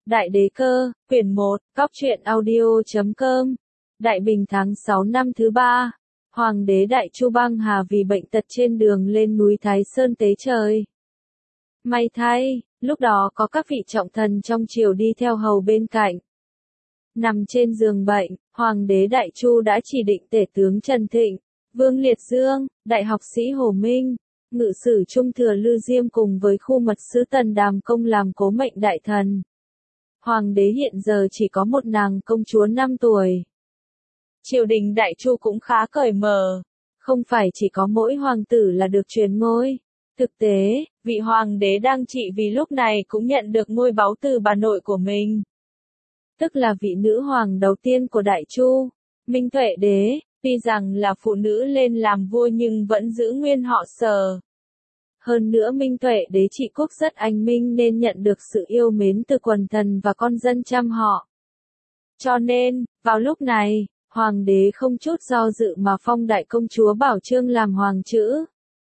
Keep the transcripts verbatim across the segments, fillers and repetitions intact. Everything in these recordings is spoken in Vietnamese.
Đại đế cơ, quyển một, góc truyện audio chấm com. Đại Bình tháng sáu năm thứ ba. Hoàng đế Đại Chu băng hà vì bệnh tật trên đường lên núi Thái Sơn tế trời. May thay, lúc đó có các vị trọng thần trong triều đi theo hầu bên cạnh. Nằm trên giường bệnh, Hoàng đế Đại Chu đã chỉ định tể tướng Trần Thịnh, Vương Liệt Dương, đại học sĩ Hồ Minh, ngự sử Trung thừa Lư Diêm cùng với khu mật sứ Tần Đàm Công làm cố mệnh đại thần. Hoàng đế hiện giờ chỉ có một nàng công chúa năm tuổi. Triều đình Đại Chu cũng khá cởi mở. Không phải chỉ có mỗi hoàng tử là được truyền ngôi. Thực tế, vị hoàng đế đang trị vì lúc này cũng nhận được ngôi báu từ bà nội của mình. Tức là vị nữ hoàng đầu tiên của Đại Chu, Minh Tuệ đế, tuy rằng là phụ nữ lên làm vua nhưng vẫn giữ nguyên họ Sở. Hơn nữa Minh Tuệ đế trị quốc rất anh minh nên nhận được sự yêu mến từ quần thần và con dân trăm họ. Cho nên, vào lúc này, hoàng đế không chút do dự mà phong đại công chúa Bảo Chương làm hoàng chữ.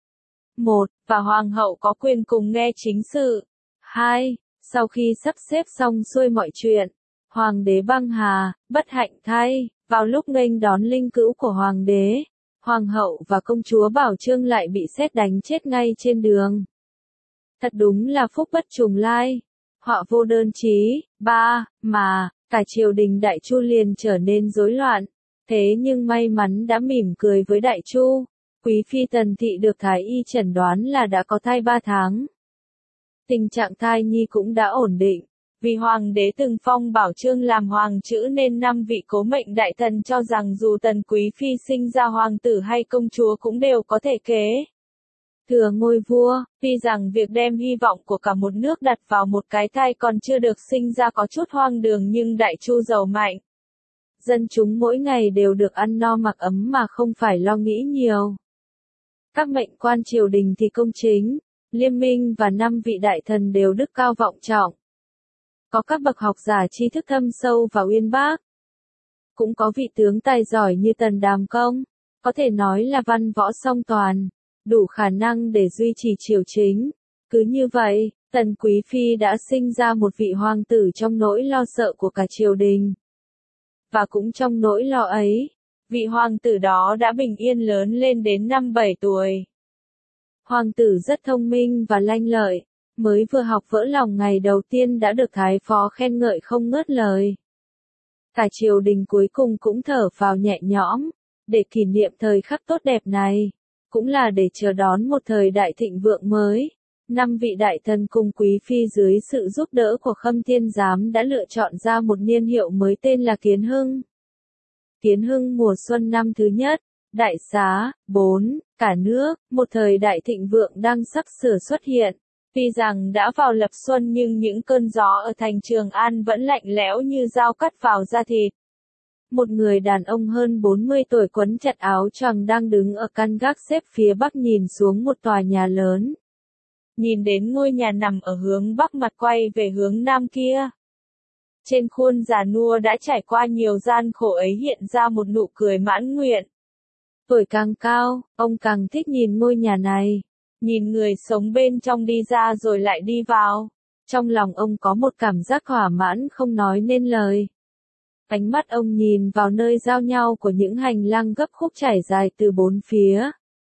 một. Và hoàng hậu có quyền cùng nghe chính sự. hai. Sau khi sắp xếp xong xuôi mọi chuyện, hoàng đế băng hà, bất hạnh thay, vào lúc nghênh đón linh cữu của hoàng đế, hoàng hậu và công chúa Bảo Chương lại bị sét đánh chết ngay trên đường. Thật đúng là phúc bất trùng lai, họa vô đơn chí. ba. Mà, cả triều đình Đại Chu liền trở nên rối loạn. Thế nhưng may mắn đã mỉm cười với Đại Chu, quý phi Tần Thị được thái y chẩn đoán là đã có thai ba tháng. Tình trạng thai nhi cũng đã ổn định. Vì hoàng đế từng phong Bảo Chương làm hoàng chữ nên năm vị cố mệnh đại thần cho rằng dù Tần quý phi sinh ra hoàng tử hay công chúa cũng đều có thể kế thừa ngôi vua. Tuy rằng việc đem hy vọng của cả một nước đặt vào một cái thai còn chưa được sinh ra có chút hoang đường nhưng Đại Chu giàu mạnh. Dân chúng mỗi ngày đều được ăn no mặc ấm mà không phải lo nghĩ nhiều. Các mệnh quan triều đình thì công chính, liêm minh và năm vị đại thần đều đức cao vọng trọng. Có các bậc học giả tri thức thâm sâu và uyên bác. Cũng có vị tướng tài giỏi như Tần Đàm Công, có thể nói là văn võ song toàn, đủ khả năng để duy trì triều chính. Cứ như vậy, Tần quý phi đã sinh ra một vị hoàng tử trong nỗi lo sợ của cả triều đình. Và cũng trong nỗi lo ấy, vị hoàng tử đó đã bình yên lớn lên đến năm bảy tuổi. Hoàng tử rất thông minh và lanh lợi, mới vừa học vỡ lòng ngày đầu tiên đã được thái phó khen ngợi không ngớt lời. Cả triều đình cuối cùng cũng thở phào nhẹ nhõm, để kỷ niệm thời khắc tốt đẹp này, cũng là để chờ đón một thời đại thịnh vượng mới. Năm vị đại thần cùng quý phi dưới sự giúp đỡ của Khâm Thiên Giám đã lựa chọn ra một niên hiệu mới tên là Kiến Hưng. Kiến Hưng mùa xuân năm thứ nhất, đại xá. bốn. Cả nước, một thời đại thịnh vượng đang sắp sửa xuất hiện. Tuy rằng đã vào lập xuân nhưng những cơn gió ở thành Trường An vẫn lạnh lẽo như dao cắt vào da thịt. Một người đàn ông hơn bốn mươi tuổi quấn chặt áo choàng đang đứng ở căn gác xếp phía bắc nhìn xuống một tòa nhà lớn. Nhìn đến ngôi nhà nằm ở hướng bắc mặt quay về hướng nam kia. Trên khuôn già nua đã trải qua nhiều gian khổ ấy hiện ra một nụ cười mãn nguyện. Tuổi càng cao, ông càng thích nhìn ngôi nhà này. Nhìn người sống bên trong đi ra rồi lại đi vào. Trong lòng ông có một cảm giác thỏa mãn không nói nên lời. Ánh mắt ông nhìn vào nơi giao nhau của những hành lang gấp khúc trải dài từ bốn phía.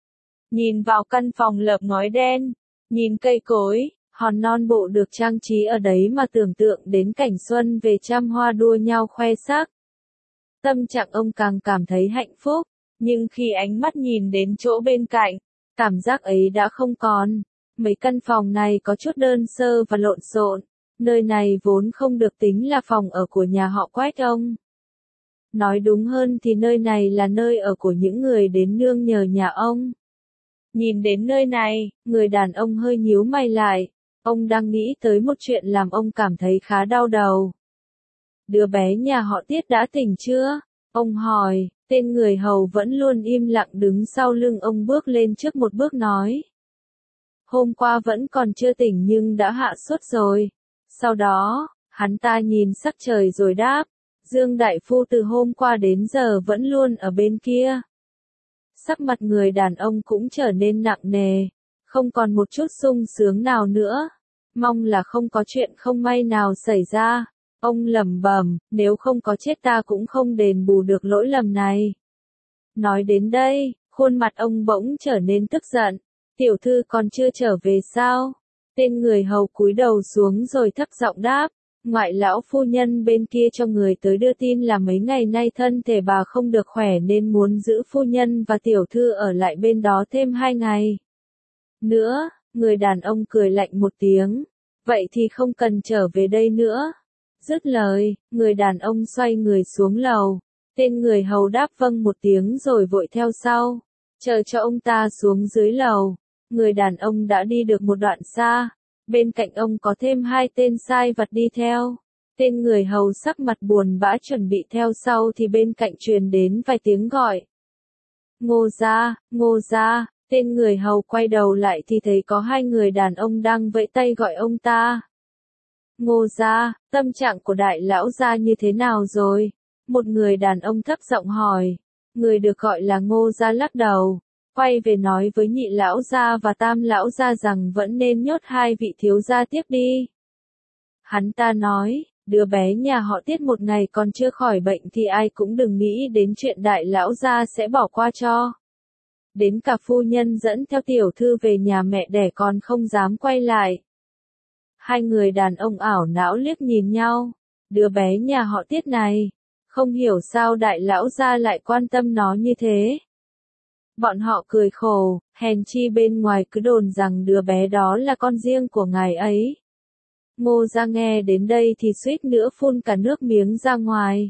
Nhìn vào căn phòng lợp ngói đen. Nhìn cây cối, hòn non bộ được trang trí ở đấy mà tưởng tượng đến cảnh xuân về trăm hoa đua nhau khoe sắc. Tâm trạng ông càng cảm thấy hạnh phúc, nhưng khi ánh mắt nhìn đến chỗ bên cạnh, cảm giác ấy đã không còn. Mấy căn phòng này có chút đơn sơ và lộn xộn, nơi này vốn không được tính là phòng ở của nhà họ Quách ông. Nói đúng hơn thì nơi này là nơi ở của những người đến nương nhờ nhà ông. Nhìn đến nơi này, người đàn ông hơi nhíu mày lại, ông đang nghĩ tới một chuyện làm ông cảm thấy khá đau đầu. Đứa bé nhà họ Tiết đã tỉnh chưa? Ông hỏi, tên người hầu vẫn luôn im lặng đứng sau lưng ông bước lên trước một bước nói. Hôm qua vẫn còn chưa tỉnh nhưng đã hạ sốt rồi. Sau đó, hắn ta nhìn sắc trời rồi đáp, Dương Đại Phu từ hôm qua đến giờ vẫn luôn ở bên kia. Sắc mặt người đàn ông cũng trở nên nặng nề, không còn một chút sung sướng nào nữa. Mong là không có chuyện không may nào xảy ra. Ông lẩm bẩm, nếu không có chết ta cũng không đền bù được lỗi lầm này. Nói đến đây, khuôn mặt ông bỗng trở nên tức giận. Tiểu thư còn chưa trở về sao? Tên người hầu cúi đầu xuống rồi thấp giọng đáp. Ngoại lão phu nhân bên kia cho người tới đưa tin là mấy ngày nay thân thể bà không được khỏe nên muốn giữ phu nhân và tiểu thư ở lại bên đó thêm hai ngày. Nữa, người đàn ông cười lạnh một tiếng. Vậy thì không cần trở về đây nữa. Dứt lời, người đàn ông xoay người xuống lầu. Tên người hầu đáp vâng một tiếng rồi vội theo sau. Chờ cho ông ta xuống dưới lầu. Người đàn ông đã đi được một đoạn xa. Bên cạnh ông có thêm hai tên sai vặt đi theo. Tên người hầu sắc mặt buồn bã chuẩn bị theo sau thì bên cạnh truyền đến vài tiếng gọi. Ngô gia, Ngô gia. Tên người hầu quay đầu lại thì thấy có hai người đàn ông đang vẫy tay gọi ông ta. Ngô gia, tâm trạng của đại lão gia như thế nào rồi? Một người đàn ông thấp giọng hỏi. Người được gọi là Ngô gia lắc đầu. Quay về nói với nhị lão gia và tam lão gia rằng vẫn nên nhốt hai vị thiếu gia tiếp đi. Hắn ta nói, đứa bé nhà họ Tiết một ngày còn chưa khỏi bệnh thì ai cũng đừng nghĩ đến chuyện đại lão gia sẽ bỏ qua cho. Đến cả phu nhân dẫn theo tiểu thư về nhà mẹ đẻ còn không dám quay lại. Hai người đàn ông ảo não liếc nhìn nhau. Đứa bé nhà họ Tiết này, không hiểu sao đại lão gia lại quan tâm nó như thế. Bọn họ cười khổ, hèn chi bên ngoài cứ đồn rằng đứa bé đó là con riêng của ngài ấy. Ngô gia nghe đến đây thì suýt nữa phun cả nước miếng ra ngoài.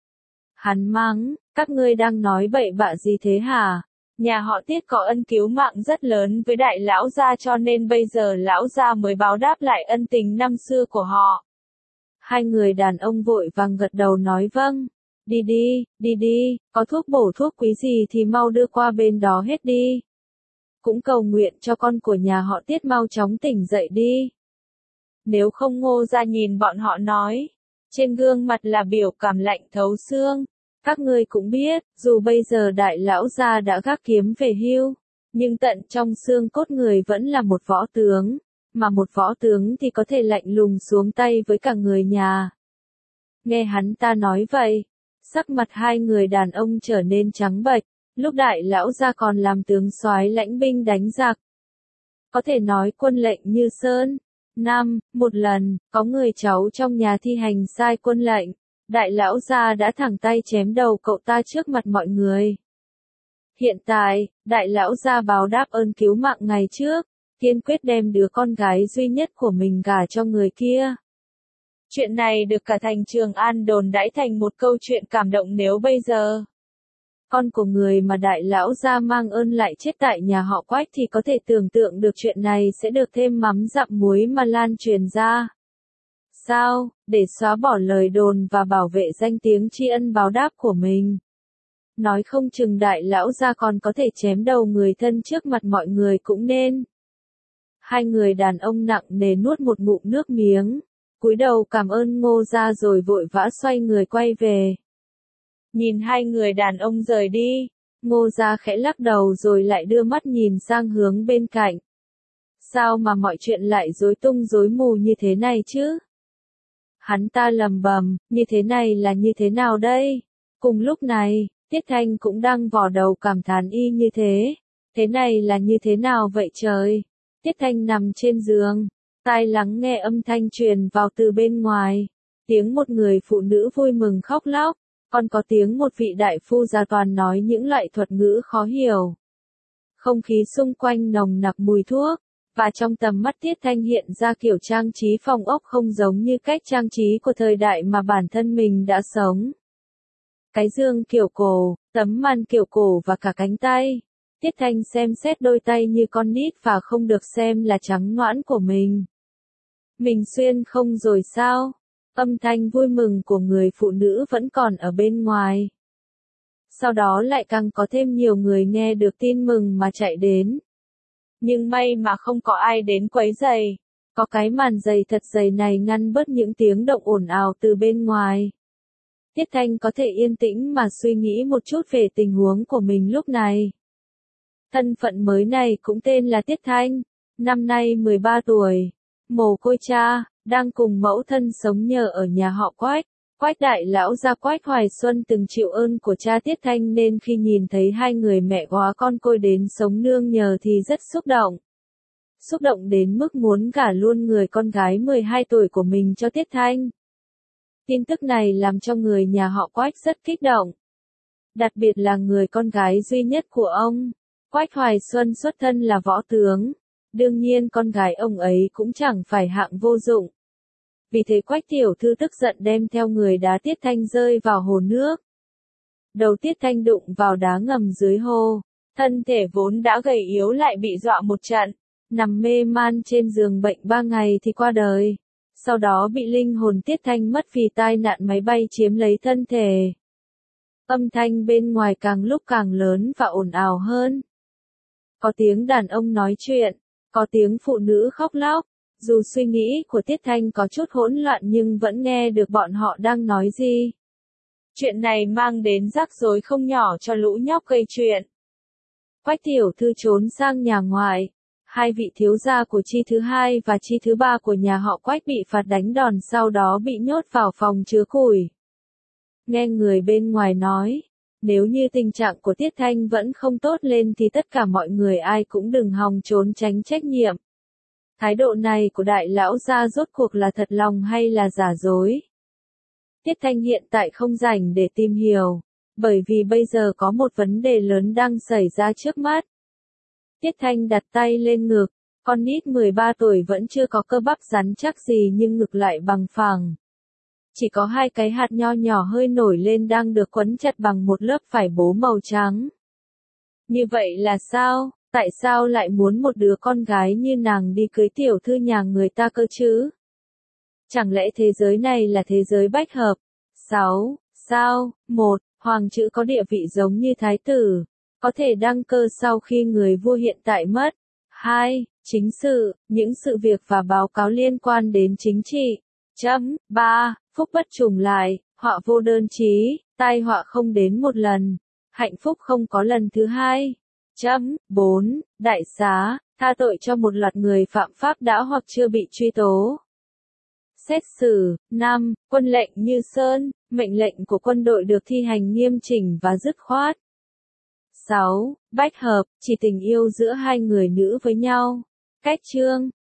Hắn mắng, các ngươi đang nói bậy bạ gì thế hả? Nhà họ Tiết có ân cứu mạng rất lớn với đại lão gia cho nên bây giờ lão gia mới báo đáp lại ân tình năm xưa của họ. Hai người đàn ông vội vàng gật đầu nói vâng. Đi đi, đi đi, có thuốc bổ thuốc quý gì thì mau đưa qua bên đó hết đi. Cũng cầu nguyện cho con của nhà họ Tiết mau chóng tỉnh dậy đi. Nếu không Ngô gia nhìn bọn họ nói. Trên gương mặt là biểu cảm lạnh thấu xương. Các ngươi cũng biết, dù bây giờ đại lão gia đã gác kiếm về hưu, nhưng tận trong xương cốt người vẫn là một võ tướng, mà một võ tướng thì có thể lạnh lùng xuống tay với cả người nhà. Nghe hắn ta nói vậy, sắc mặt hai người đàn ông trở nên trắng bệch, lúc đại lão gia còn làm tướng soái lãnh binh đánh giặc. Có thể nói quân lệnh như sơn. Năm, một lần, có người cháu trong nhà thi hành sai quân lệnh. Đại lão gia đã thẳng tay chém đầu cậu ta trước mặt mọi người. Hiện tại, đại lão gia báo đáp ơn cứu mạng ngày trước, kiên quyết đem đứa con gái duy nhất của mình gả cho người kia. Chuyện này được cả thành Trường An đồn đãi thành một câu chuyện cảm động nếu bây giờ. Con của người mà đại lão gia mang ơn lại chết tại nhà họ Quách thì có thể tưởng tượng được chuyện này sẽ được thêm mắm dặm muối mà lan truyền ra. Sao, để xóa bỏ lời đồn và bảo vệ danh tiếng tri ân báo đáp của mình. Nói không chừng đại lão gia còn có thể chém đầu người thân trước mặt mọi người cũng nên. Hai người đàn ông nặng nề nuốt một ngụm nước miếng, cúi đầu cảm ơn Ngô gia rồi vội vã xoay người quay về. Nhìn hai người đàn ông rời đi, Ngô gia khẽ lắc đầu rồi lại đưa mắt nhìn sang hướng bên cạnh. Sao mà mọi chuyện lại rối tung rối mù như thế này chứ? Hắn ta lầm bầm, như thế này là như thế nào đây? Cùng lúc này, Tiết Thanh cũng đang vò đầu cảm thán y như thế. Thế này là như thế nào vậy trời? Tiết Thanh nằm trên giường, tai lắng nghe âm thanh truyền vào từ bên ngoài. Tiếng một người phụ nữ vui mừng khóc lóc, còn có tiếng một vị đại phu gia toàn nói những loại thuật ngữ khó hiểu. Không khí xung quanh nồng nặc mùi thuốc. Và trong tầm mắt Tiết Thanh hiện ra kiểu trang trí phòng ốc không giống như cách trang trí của thời đại mà bản thân mình đã sống. Cái giường kiểu cổ, tấm màn kiểu cổ và cả cánh tay. Tiết Thanh xem xét đôi tay như con nít và không được xem là trắng nõn của mình. Mình xuyên không rồi sao? Âm thanh vui mừng của người phụ nữ vẫn còn ở bên ngoài. Sau đó lại càng có thêm nhiều người nghe được tin mừng mà chạy đến. Nhưng may mà không có ai đến quấy rầy. Có cái màn dày thật dày này ngăn bớt những tiếng động ồn ào từ bên ngoài. Tiết Thanh có thể yên tĩnh mà suy nghĩ một chút về tình huống của mình lúc này. Thân phận mới này cũng tên là Tiết Thanh, năm nay mười ba tuổi, mồ côi cha, đang cùng mẫu thân sống nhờ ở nhà họ Quách. Quách đại lão gia Quách Hoài Xuân từng chịu ơn của cha Tiết Thanh nên khi nhìn thấy hai người mẹ góa con côi đến sống nương nhờ thì rất xúc động. Xúc động đến mức muốn gả luôn người con gái mười hai tuổi của mình cho Tiết Thanh. Tin tức này làm cho người nhà họ Quách rất kích động. Đặc biệt là người con gái duy nhất của ông. Quách Hoài Xuân xuất thân là võ tướng. Đương nhiên con gái ông ấy cũng chẳng phải hạng vô dụng. Vì thế Quách tiểu thư tức giận đem theo người đá Tiết Thanh rơi vào hồ nước. Đầu Tiết Thanh đụng vào đá ngầm dưới hồ. Thân thể vốn đã gầy yếu lại bị dọa một trận. Nằm mê man trên giường bệnh ba ngày thì qua đời. Sau đó bị linh hồn Tiết Thanh mất vì tai nạn máy bay chiếm lấy thân thể. Âm thanh bên ngoài càng lúc càng lớn và ồn ào hơn. Có tiếng đàn ông nói chuyện, có tiếng phụ nữ khóc lóc. Dù suy nghĩ của Tiết Thanh có chút hỗn loạn nhưng vẫn nghe được bọn họ đang nói gì. Chuyện này mang đến rắc rối không nhỏ cho lũ nhóc gây chuyện. Quách tiểu thư trốn sang nhà ngoại. Hai vị thiếu gia của chi thứ hai và chi thứ ba của nhà họ Quách bị phạt đánh đòn sau đó bị nhốt vào phòng chứa củi. Nghe người bên ngoài nói, nếu như tình trạng của Tiết Thanh vẫn không tốt lên thì tất cả mọi người ai cũng đừng hòng trốn tránh trách nhiệm. Thái độ này của đại lão gia rốt cuộc là thật lòng hay là giả dối? Tiết Thanh hiện tại không rảnh để tìm hiểu, bởi vì bây giờ có một vấn đề lớn đang xảy ra trước mắt. Tiết Thanh đặt tay lên ngực, con nít mười ba tuổi vẫn chưa có cơ bắp rắn chắc gì nhưng ngực lại bằng phẳng. Chỉ có hai cái hạt nho nhỏ hơi nổi lên đang được quấn chặt bằng một lớp vải bố màu trắng. Như vậy là sao? Tại sao lại muốn một đứa con gái như nàng đi cưới tiểu thư nhà người ta cơ chứ? Chẳng lẽ thế giới này là thế giới bách hợp? sáu. Sao? một. Hoàng chữ có địa vị giống như thái tử, có thể đăng cơ sau khi người vua hiện tại mất. hai. Chính sự, những sự việc và báo cáo liên quan đến chính trị. Chấm. ba. Phúc bất trùng lại, họa vô đơn chí, tai họa không đến một lần, hạnh phúc không có lần thứ hai. Chấm. bốn. Đại xá, tha tội cho một loạt người phạm pháp đã hoặc chưa bị truy tố. Xét xử. năm. Quân lệnh như sơn, mệnh lệnh của quân đội được thi hành nghiêm chỉnh và dứt khoát. sáu. Bách hợp, chỉ tình yêu giữa hai người nữ với nhau. Cách chương.